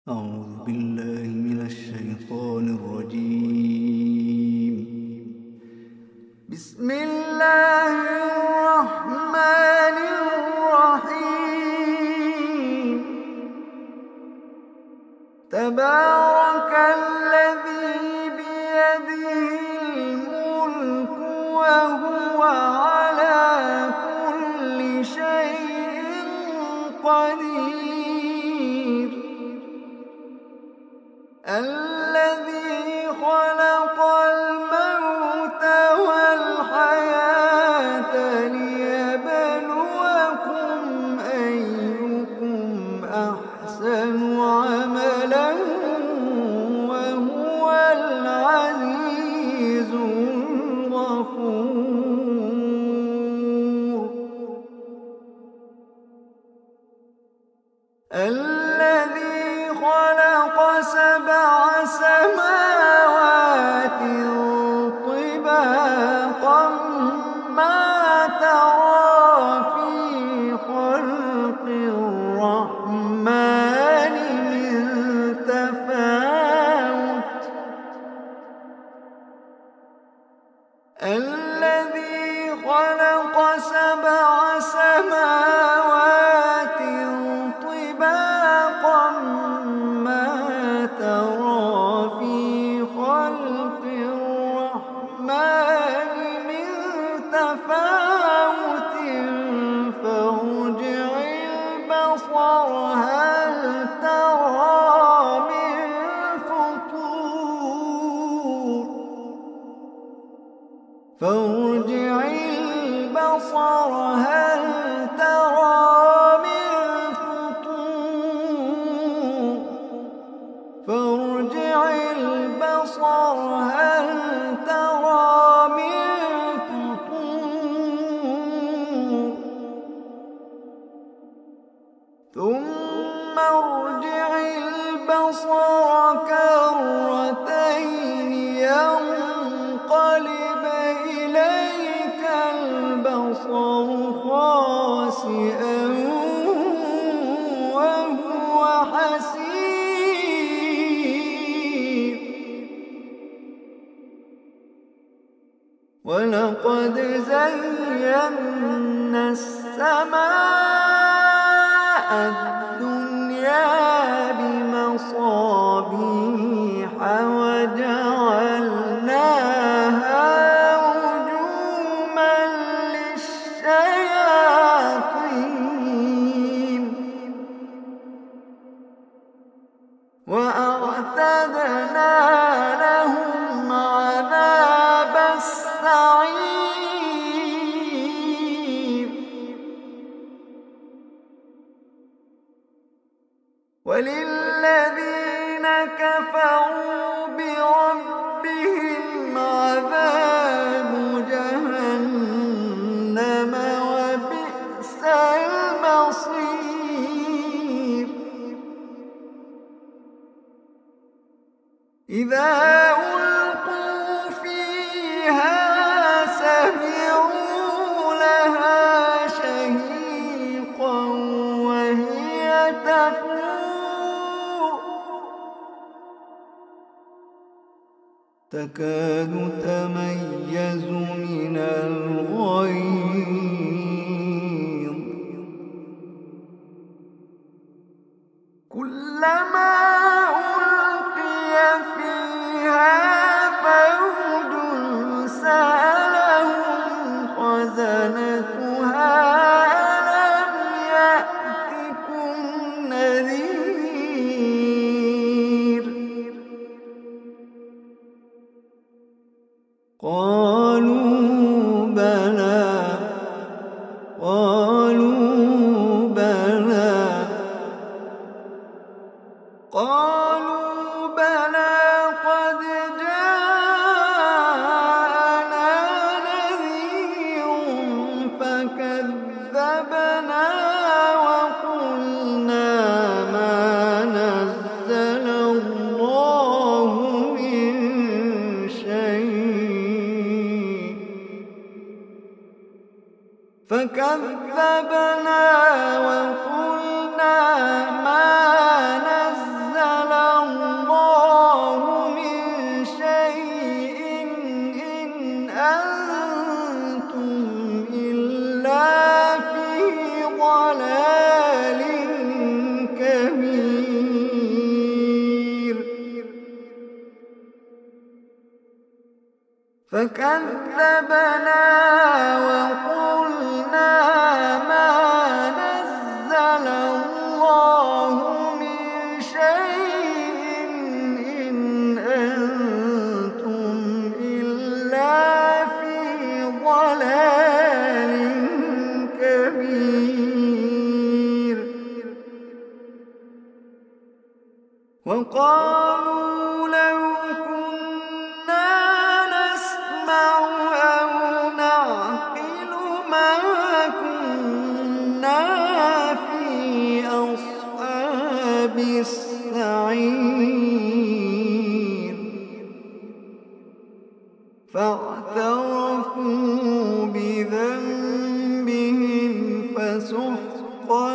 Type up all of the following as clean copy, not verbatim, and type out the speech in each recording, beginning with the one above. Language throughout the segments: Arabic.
أعوذ بالله من الشيطان الرجيم. بسم الله الرحمن الرحيم. تبارك الذي بيده الملك وهو على كل شيء قدير. الذي خلق الموت والحياة ليبلوكم أيكم أحسن عملا وهو العزيز الغفور. الذي خلق سبع سماوات طباقا ما ترى في خلق الرحمن من تفاوت. الذي خلق سبع سماوات طباقا ما ترى في خلق الرحمن من تفاوت فارجع البصر هل ترى من فطور. فارجع البصر هل ترى من فطور. فارجع البصر هل ترى من فطور. ثم ارجع البصر كرتين ينقلب إليك البصر خاسئا وهو حسير. ولقد زينا السماء الدنيا بمصابيح وجعلناها رجوما للشياطين وأعتدنا لهم عذاب السعير. وللذين كفروا بربهم عذاب جهنم وبئس المصير. إذا ألقوا فيها سمعوا لها شهيقا وهي تفور تكاد تميز من الغيظ. كلما ألقي فيها فوج سألهم خزنتها ألم يأتكم نذير. قالوا بلى قد جاءنا نذير فكذبنا وقلنا ما نزل الله من شيء. فكذبنا وقلنا ما نزل فكذبنا وقلنا ما نزل الله من شيء إن أنتم إلا في ضلال كبير. وقالوا لو كنا نسمع أو نعقل ما كنا في أصحاب السعير. فاعترفوا بذنبهم فسحقا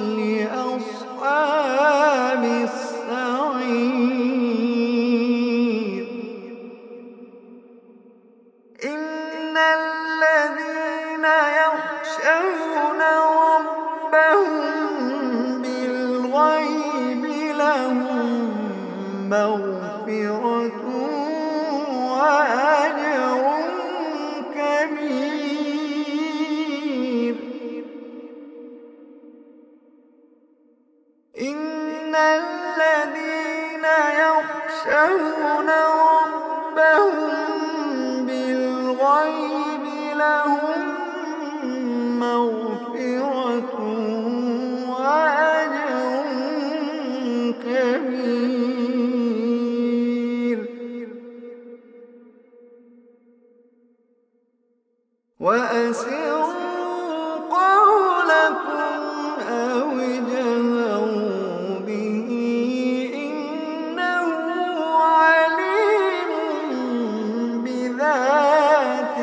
لأصحاب السعير. إن الذين يخشون ربهم بالغيب لهم مغفرة وأجر كبير. إن الذين يخشون ربهم بالغيب لهم مغفرة وأجر كبير. وأسروا قولكم أو اجهروا به إنه عليم بذات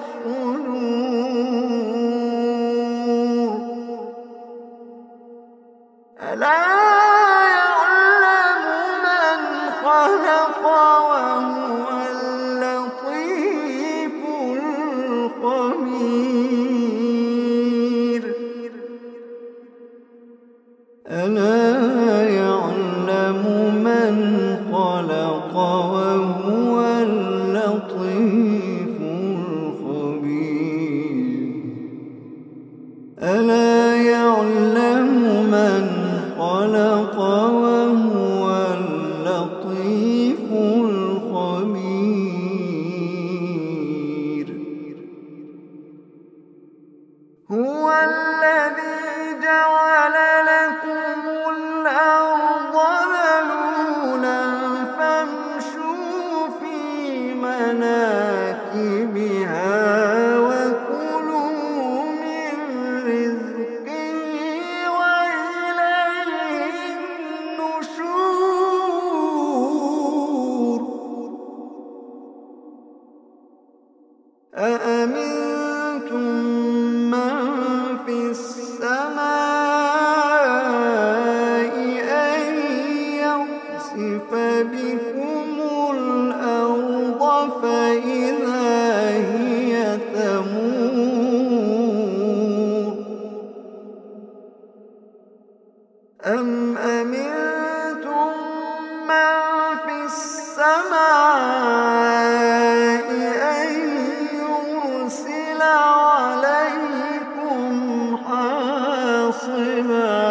الصدور. ألا يعلم من خلق وهو اللطيف الخبير. ألا يعلم من خلق وهو اللطيف الخبير. ألا يعلم من خلق وهو اللطيف الخبير. هو الذي جعل لكم الأرض ذلولا فامشوا في مناكبها وكلوا من رزقه وإليه النشور. أأمنتم من في السماء أن يخسف بكم الأرض فإذا هي تمور. أم أمنتم من في السماء أن يرسل عليكم حاصبا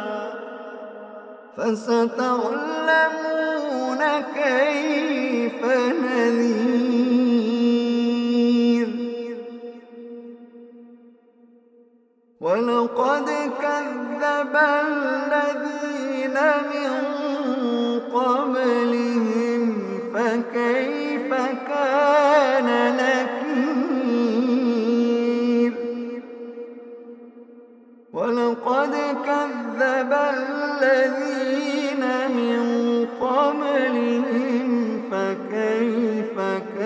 فستعلمون كيف نذير. ولقد كذب الذين من قبلهم فكيف كان نكير. ولقد كذب الذين من قبلهم فكيف كان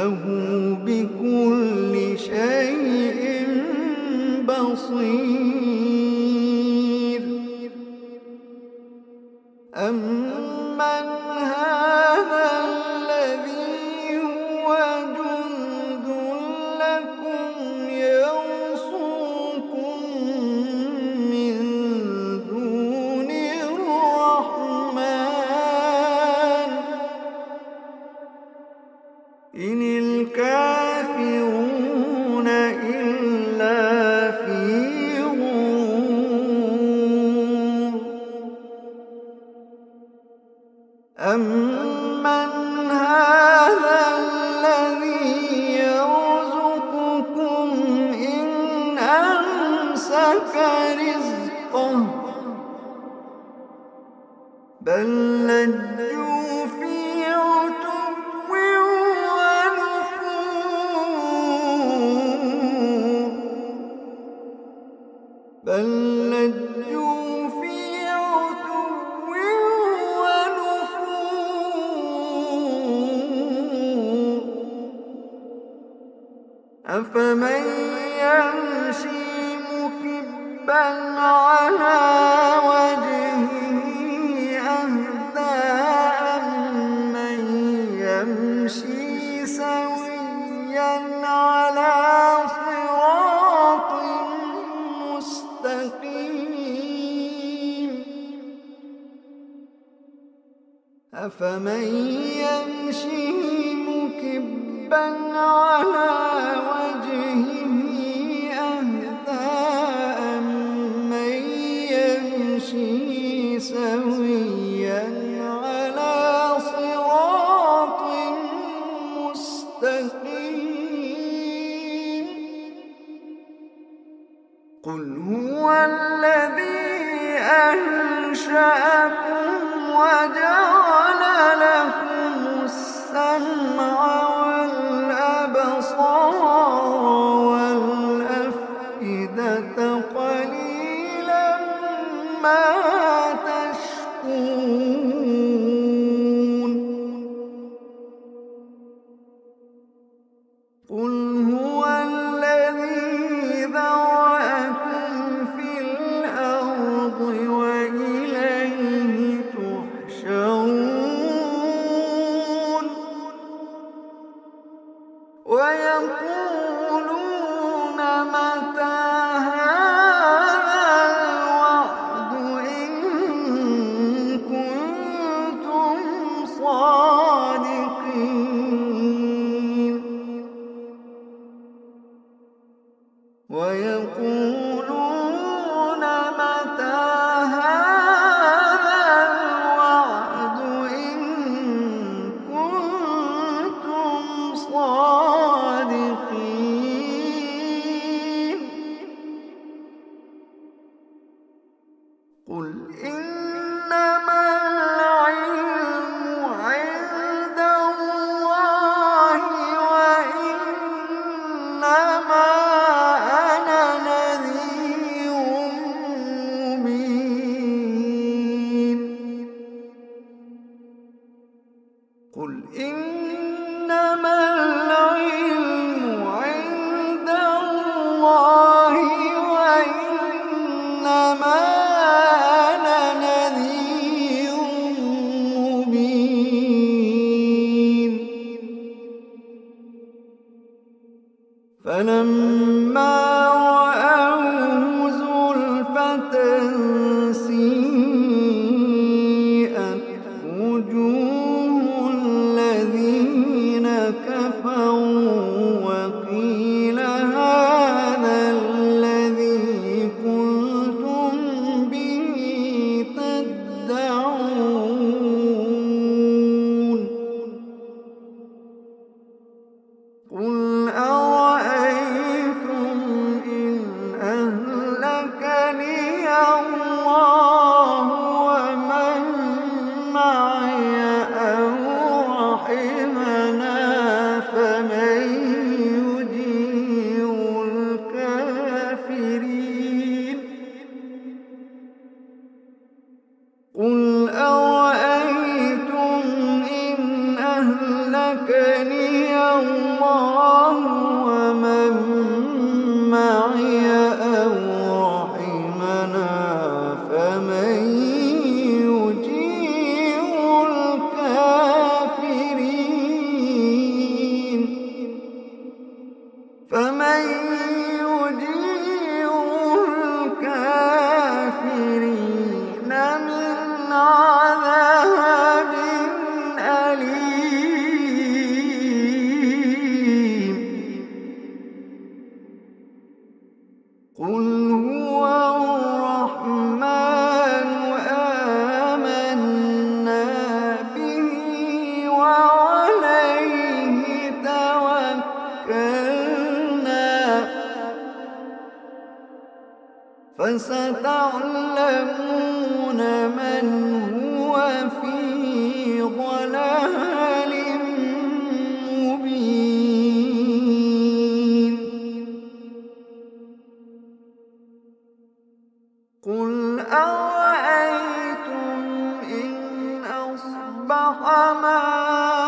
إنه بكل شيء بصير. أمن هذا الذي هو جند لكم يرصوكم من دون الرحمن إن الكافرون إلا في غرور. أمن هذا الذي يرزقكم إن أمسك رزقه بل لجوا في عتو ونفور. بل لجوا في عتو ونفور. أفمن يمشي مكبا على وجهه أهدى أمن يمشي سويا على صراط مستقيم. أفمن يمشي مكبا على وجهه أهدى أمن يمشي سويا على صراط مستقيم. قل هو الذي أنشأكم وجعل لكم السمع والأبصار والأفئدة قليلا ما تشكرون. قل هو الذي ذرأكم في الأرض وإليه تحشرون. ويقولون متى هذا الوعد إن كنتم صادقين. ويقولون متى هذا الوعد إن كنتم صادقين. قل إنما العلم عند الله وإنما أنا نذير مبين. قل إنما العلم عند الله وإنما أنا نذير مبين. فلما رأوه زلفة سيئت وجوه الذين كفروا وقيل هذا الذي كنتم به تدعون. قل أرأيتم فستعلمون من هو في ضلال مبين. قل أرأيتم إن أصبح ماؤكم